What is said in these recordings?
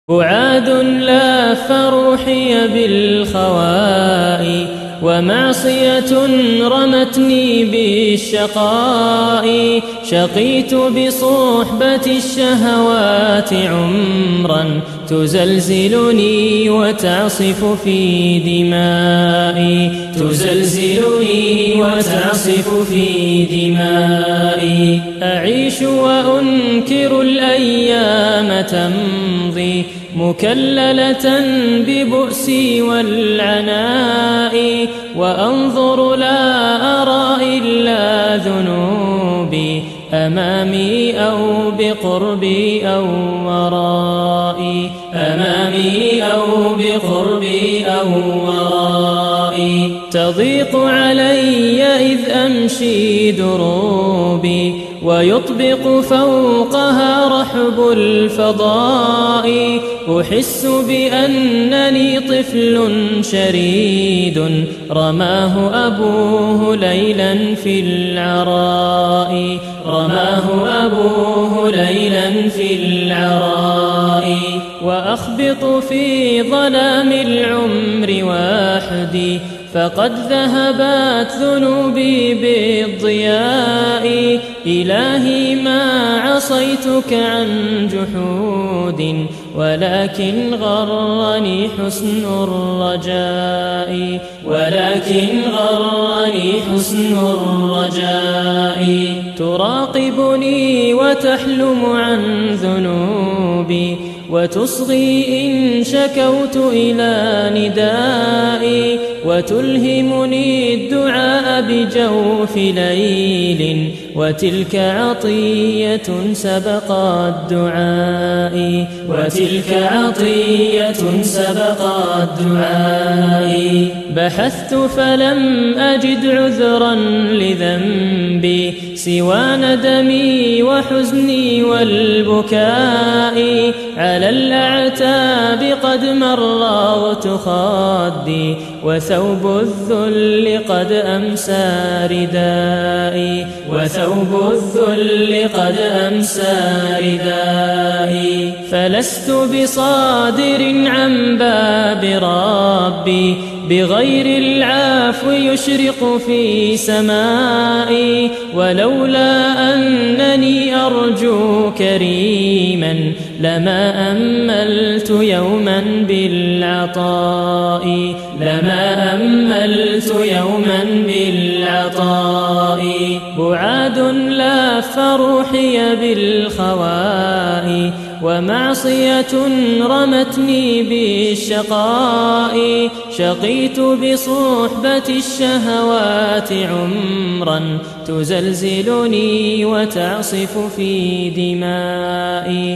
بعاد لاف روحي بالخواء ومعصية رمتني بالشقاء شقيت بصحبة الشهوات عمرا تزلزلني وتعصف في دمائي تزلزلني وتعصف في دمائي أعيش وأنكر الأيام تمضي مكللة ببؤسي والعناء وأنظر لا أرى إلا ذنوبي أمامي أو بقربي أو ورائي أمامي أو بقربي أو ورائي تضيق علي إذ أمشي دروبي ويطبق فوقها رحب الفضاء أحس بأنني طفل شريد رماه أبوه ليلا في العراء رماه أبوه ليلا في العراء وأخبط في ظلام العمر وحدي فقد ذهبت ذنوبي بالضياء إلهي ما عصيتك عن جحود ولكن غرني حسن الرجاء ولكن غرني حسن الرجاء تراقبني وتحلم عن ذنوبي وتصغي إن شكوت إلى ندائي وتلهمني الدعاء بجوف ليل وتلك عطية سبقت دعائي وتلك عطية سبقت دعائي بحثت فلم أجد عذرا لذنبي سوى ندمي وحزني والبكاء على الأعتاب قد مررت خدي وثوب الذل قد أمسى ردائي وثوب الذل قد أمسى ردائي فلست بصادر عن باب ربي بغير العفو يشرق في سمائي ولولا أنني أرجو كريما لما أملت يوما بالعطاء لما أملت يوما بالعطاء بعاد لاف روحي بالخواء ومعصية رمتني بالشقاء شقيت بصحبة الشهوات عمرا تزلزلني وتعصف في دمائي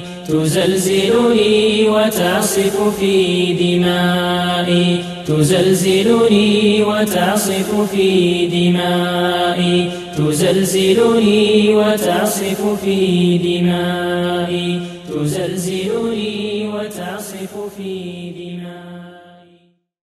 تزلزلني وتعصف في دمائي تزلزلني وتعصف في دمائي تزلزلني وتعصف في دمائي تزلزلني وتعصف في دمائي